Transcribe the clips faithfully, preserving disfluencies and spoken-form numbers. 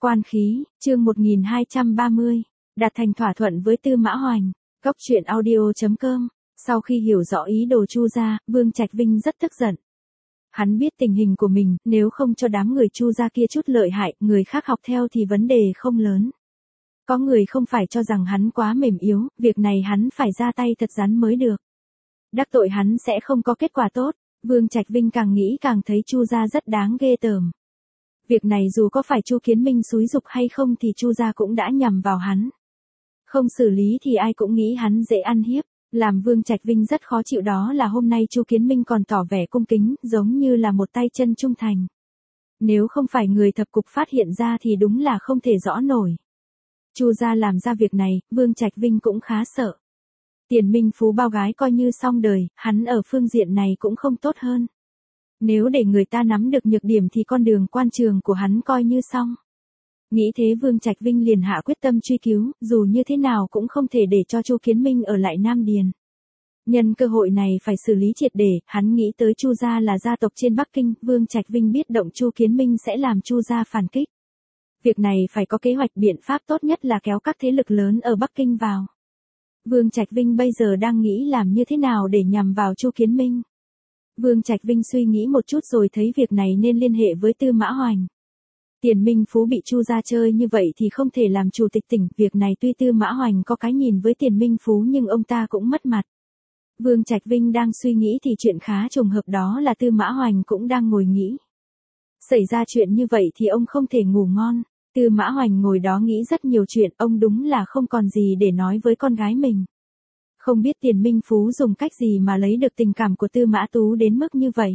Quan khí, chương một nghìn hai trăm ba mươi, đạt thành thỏa thuận với Tư Mã Hoành. Góc truyện audio chấm com. Sau khi hiểu rõ ý đồ Chu gia, Vương Trạch Vinh rất tức giận. Hắn biết tình hình của mình, nếu không cho đám người Chu gia kia chút lợi hại, người khác học theo thì vấn đề không lớn. Có người không phải cho rằng hắn quá mềm yếu, việc này hắn phải ra tay thật rắn mới được. Đắc tội hắn sẽ không có kết quả tốt. Vương Trạch Vinh càng nghĩ càng thấy Chu gia rất đáng ghê tởm. Việc này dù có phải Chu Kiến Minh xúi giục hay không thì Chu gia cũng đã nhằm vào hắn. Không xử lý thì ai cũng nghĩ hắn dễ ăn hiếp. Làm Vương Trạch Vinh rất khó chịu đó là hôm nay Chu Kiến Minh còn tỏ vẻ cung kính, giống như là một tay chân trung thành. Nếu không phải người thập cục phát hiện ra thì đúng là không thể rõ nổi. Chu gia làm ra việc này, Vương Trạch Vinh cũng khá sợ. Tiền Minh Phú bao gái coi như xong đời, hắn ở phương diện này cũng không tốt hơn. Nếu để người ta nắm được nhược điểm thì con đường quan trường của hắn coi như xong. Nghĩ thế Vương Trạch Vinh liền hạ quyết tâm truy cứu, dù như thế nào cũng không thể để cho Chu Kiến Minh ở lại Nam Điền. Nhân cơ hội này phải xử lý triệt để, hắn nghĩ tới Chu gia là gia tộc trên Bắc Kinh, Vương Trạch Vinh biết động Chu Kiến Minh sẽ làm Chu gia phản kích. Việc này phải có kế hoạch, biện pháp tốt nhất là kéo các thế lực lớn ở Bắc Kinh vào. Vương Trạch Vinh bây giờ đang nghĩ làm như thế nào để nhằm vào Chu Kiến Minh. Vương Trạch Vinh suy nghĩ một chút rồi thấy việc này nên liên hệ với Tư Mã Hoành. Tiền Minh Phú bị Chu gia chơi như vậy thì không thể làm chủ tịch tỉnh, việc này tuy Tư Mã Hoành có cái nhìn với Tiền Minh Phú nhưng ông ta cũng mất mặt. Vương Trạch Vinh đang suy nghĩ thì chuyện khá trùng hợp đó là Tư Mã Hoành cũng đang ngồi nghĩ. Xảy ra chuyện như vậy thì ông không thể ngủ ngon. Tư Mã Hoành ngồi đó nghĩ rất nhiều chuyện, ông đúng là không còn gì để nói với con gái mình. Không biết Tiền Minh Phú dùng cách gì mà lấy được tình cảm của Tư Mã Tú đến mức như vậy.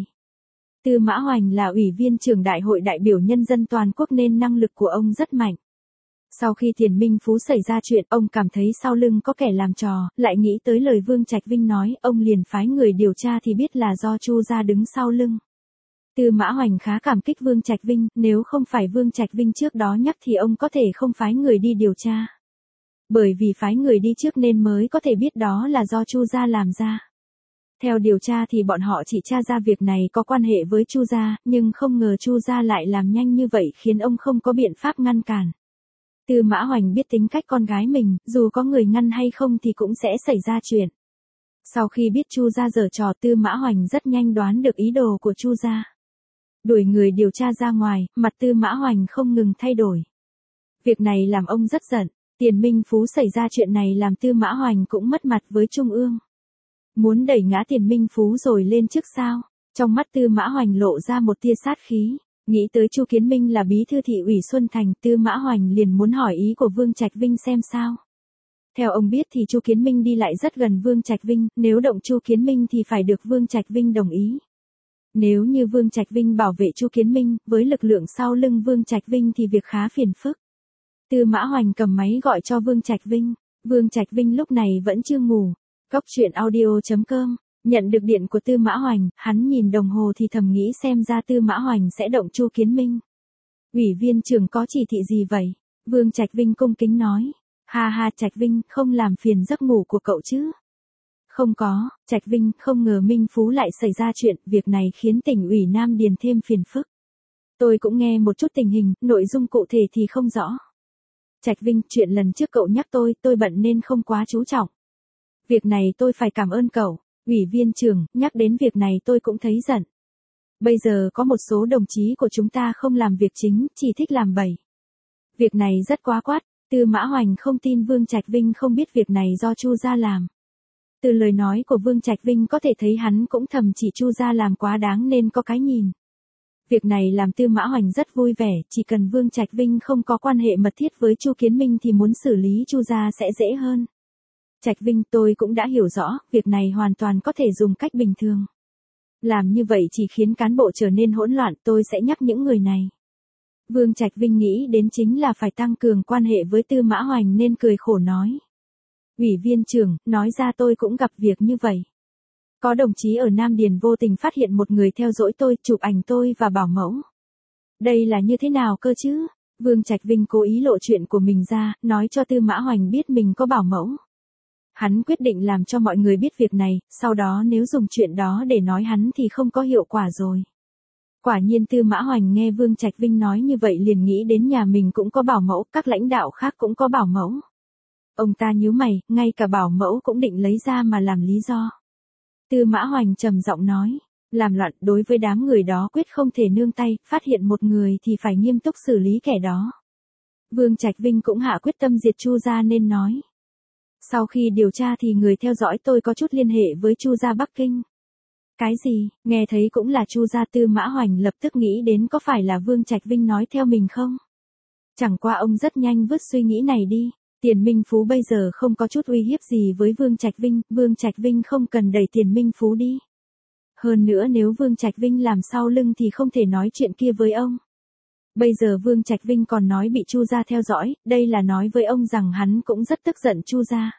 Tư Mã Hoành là ủy viên trưởng đại hội đại biểu nhân dân toàn quốc nên năng lực của ông rất mạnh. Sau khi Tiền Minh Phú xảy ra chuyện, ông cảm thấy sau lưng có kẻ làm trò, lại nghĩ tới lời Vương Trạch Vinh nói, ông liền phái người điều tra thì biết là do Chu gia đứng sau lưng. Tư Mã Hoành khá cảm kích Vương Trạch Vinh, nếu không phải Vương Trạch Vinh trước đó nhắc thì ông có thể không phái người đi điều tra. Bởi vì phái người đi trước nên mới có thể biết đó là do Chu gia làm ra. Theo điều tra thì bọn họ chỉ tra ra việc này có quan hệ với Chu gia, nhưng không ngờ Chu gia lại làm nhanh như vậy khiến ông không có biện pháp ngăn cản. Tư Mã Hoành biết tính cách con gái mình, dù có người ngăn hay không thì cũng sẽ xảy ra chuyện. Sau khi biết Chu gia giở trò, Tư Mã Hoành rất nhanh đoán được ý đồ của Chu gia. Đuổi người điều tra ra ngoài, mặt Tư Mã Hoành không ngừng thay đổi. Việc này làm ông rất giận. Tiền Minh Phú xảy ra chuyện này làm Tư Mã Hoành cũng mất mặt với Trung ương. Muốn đẩy ngã Tiền Minh Phú rồi lên trước sao? Trong mắt Tư Mã Hoành lộ ra một tia sát khí. Nghĩ tới Chu Kiến Minh là bí thư thị ủy Xuân Thành, Tư Mã Hoành liền muốn hỏi ý của Vương Trạch Vinh xem sao. Theo ông biết thì Chu Kiến Minh đi lại rất gần Vương Trạch Vinh, nếu động Chu Kiến Minh thì phải được Vương Trạch Vinh đồng ý. Nếu như Vương Trạch Vinh bảo vệ Chu Kiến Minh, với lực lượng sau lưng Vương Trạch Vinh thì việc khá phiền phức. Tư Mã Hoành cầm máy gọi cho Vương Trạch Vinh. Vương Trạch Vinh lúc này vẫn chưa ngủ. Góc truyện audio chấm com. Nhận được điện của Tư Mã Hoành, hắn nhìn đồng hồ thì thầm nghĩ xem ra Tư Mã Hoành sẽ động Chu Kiến Minh. Ủy viên trưởng có chỉ thị gì vậy? Vương Trạch Vinh cung kính nói. Ha ha Trạch Vinh, không làm phiền giấc ngủ của cậu chứ? Không có, Trạch Vinh, không ngờ Minh Phú lại xảy ra chuyện, việc này khiến tỉnh ủy Nam Điền thêm phiền phức. Tôi cũng nghe một chút tình hình, nội dung cụ thể thì không rõ. Trạch Vinh, chuyện lần trước cậu nhắc tôi, tôi bận nên không quá chú trọng. Việc này tôi phải cảm ơn cậu. Ủy viên trưởng, nhắc đến việc này tôi cũng thấy giận. Bây giờ có một số đồng chí của chúng ta không làm việc chính, chỉ thích làm bậy. Việc này rất quá quát. Tư Mã Hoành không tin Vương Trạch Vinh không biết việc này do Chu gia làm. Từ lời nói của Vương Trạch Vinh có thể thấy hắn cũng thầm chỉ Chu gia làm quá đáng nên có cái nhìn. Việc này làm Tư Mã Hoành rất vui vẻ, chỉ cần Vương Trạch Vinh không có quan hệ mật thiết với Chu Kiến Minh thì muốn xử lý Chu gia sẽ dễ hơn. Trạch Vinh, tôi cũng đã hiểu rõ, việc này hoàn toàn có thể dùng cách bình thường. Làm như vậy chỉ khiến cán bộ trở nên hỗn loạn, tôi sẽ nhắc những người này. Vương Trạch Vinh nghĩ đến chính là phải tăng cường quan hệ với Tư Mã Hoành nên cười khổ nói. Ủy viên trưởng, nói ra tôi cũng gặp việc như vậy. Có đồng chí ở Nam Điền vô tình phát hiện một người theo dõi tôi, chụp ảnh tôi và bảo mẫu. Đây là như thế nào cơ chứ? Vương Trạch Vinh cố ý lộ chuyện của mình ra, nói cho Tư Mã Hoành biết mình có bảo mẫu. Hắn quyết định làm cho mọi người biết việc này, sau đó nếu dùng chuyện đó để nói hắn thì không có hiệu quả rồi. Quả nhiên Tư Mã Hoành nghe Vương Trạch Vinh nói như vậy liền nghĩ đến nhà mình cũng có bảo mẫu, các lãnh đạo khác cũng có bảo mẫu. Ông ta nhíu mày, ngay cả bảo mẫu cũng định lấy ra mà làm lý do. Tư Mã Hoành trầm giọng nói, làm loạn đối với đám người đó quyết không thể nương tay, phát hiện một người thì phải nghiêm túc xử lý kẻ đó. Vương Trạch Vinh cũng hạ quyết tâm diệt Chu gia nên nói. Sau khi điều tra thì người theo dõi tôi có chút liên hệ với Chu gia Bắc Kinh. Cái gì, nghe thấy cũng là Chu gia. Tư Mã Hoành lập tức nghĩ đến có phải là Vương Trạch Vinh nói theo mình không? Chẳng qua ông rất nhanh vứt suy nghĩ này đi. Tiền Minh Phú bây giờ không có chút uy hiếp gì với Vương Trạch Vinh, Vương Trạch Vinh không cần đẩy Tiền Minh Phú đi. Hơn nữa nếu Vương Trạch Vinh làm sau lưng thì không thể nói chuyện kia với ông. Bây giờ Vương Trạch Vinh còn nói bị Chu gia theo dõi, đây là nói với ông rằng hắn cũng rất tức giận Chu gia.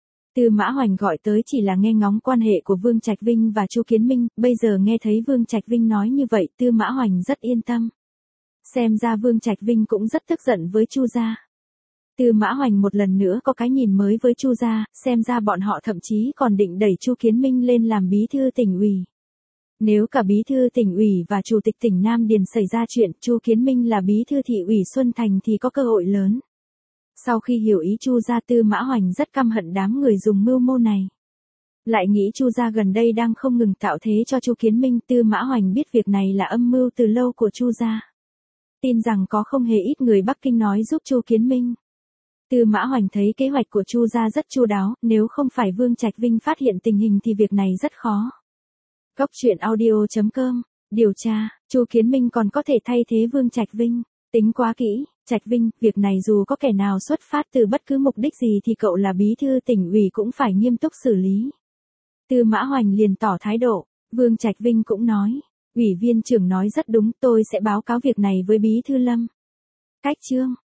Tư Mã Hoành gọi tới chỉ là nghe ngóng quan hệ của Vương Trạch Vinh và Chu Kiến Minh, bây giờ nghe thấy Vương Trạch Vinh nói như vậy, Tư Mã Hoành rất yên tâm. Xem ra Vương Trạch Vinh cũng rất tức giận với Chu gia. Tư Mã Hoành một lần nữa có cái nhìn mới với Chu gia, xem ra bọn họ thậm chí còn định đẩy Chu Kiến Minh lên làm bí thư tỉnh ủy. Nếu cả bí thư tỉnh ủy và chủ tịch tỉnh Nam Điền xảy ra chuyện, Chu Kiến Minh là bí thư thị ủy Xuân Thành thì có cơ hội lớn. Sau khi hiểu ý Chu gia, Tư Mã Hoành rất căm hận đám người dùng mưu mô này. Lại nghĩ Chu gia gần đây đang không ngừng tạo thế cho Chu Kiến Minh, Tư Mã Hoành biết việc này là âm mưu từ lâu của Chu gia. Tin rằng có không hề ít người Bắc Kinh nói giúp Chu Kiến Minh. Tư Mã Hoành thấy kế hoạch của Chu gia rất chu đáo, nếu không phải Vương Trạch Vinh phát hiện tình hình thì việc này rất khó. Góc truyện audio chấm com, điều tra, Chu Kiến Minh còn có thể thay thế Vương Trạch Vinh, tính quá kỹ, Trạch Vinh, việc này dù có kẻ nào xuất phát từ bất cứ mục đích gì thì cậu là bí thư tỉnh ủy cũng phải nghiêm túc xử lý. Tư Mã Hoành liền tỏ thái độ, Vương Trạch Vinh cũng nói, ủy viên trưởng nói rất đúng, tôi sẽ báo cáo việc này với bí thư Lâm. Cách chương